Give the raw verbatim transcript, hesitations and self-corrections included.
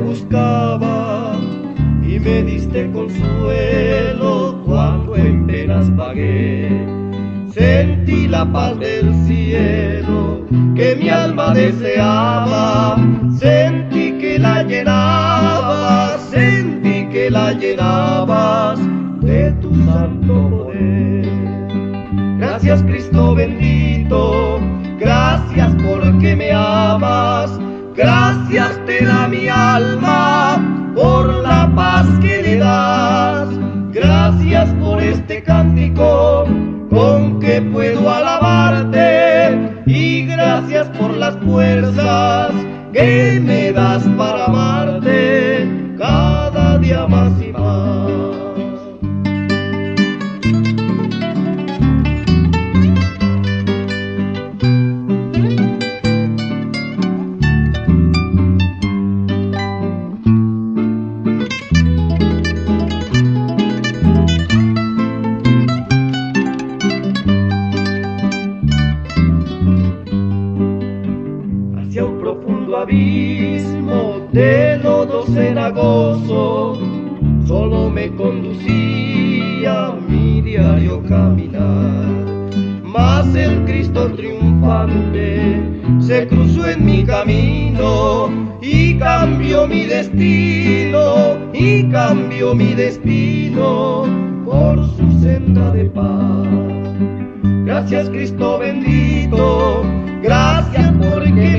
buscaba y me diste consuelo cuando en penas vagué. Sentí la paz del cielo que mi alma deseaba, sentí que la llenabas, sentí que la llenabas de tu santo poder. Gracias Cristo bendito, gracias porque me amas, gracias te da mi alma por la paz que le das. Gracias por este cántico con que puedo alabarte, y gracias por las fuerzas que me das para amarte cada día más y más. Hacia un profundo abismo de lodo cenagoso solo me conducía mi diario caminar, mas el Cristo triunfante se cruzó en mi camino y cambió mi destino, y cambió mi destino por su senda de paz. Gracias Cristo bendito, gracias porque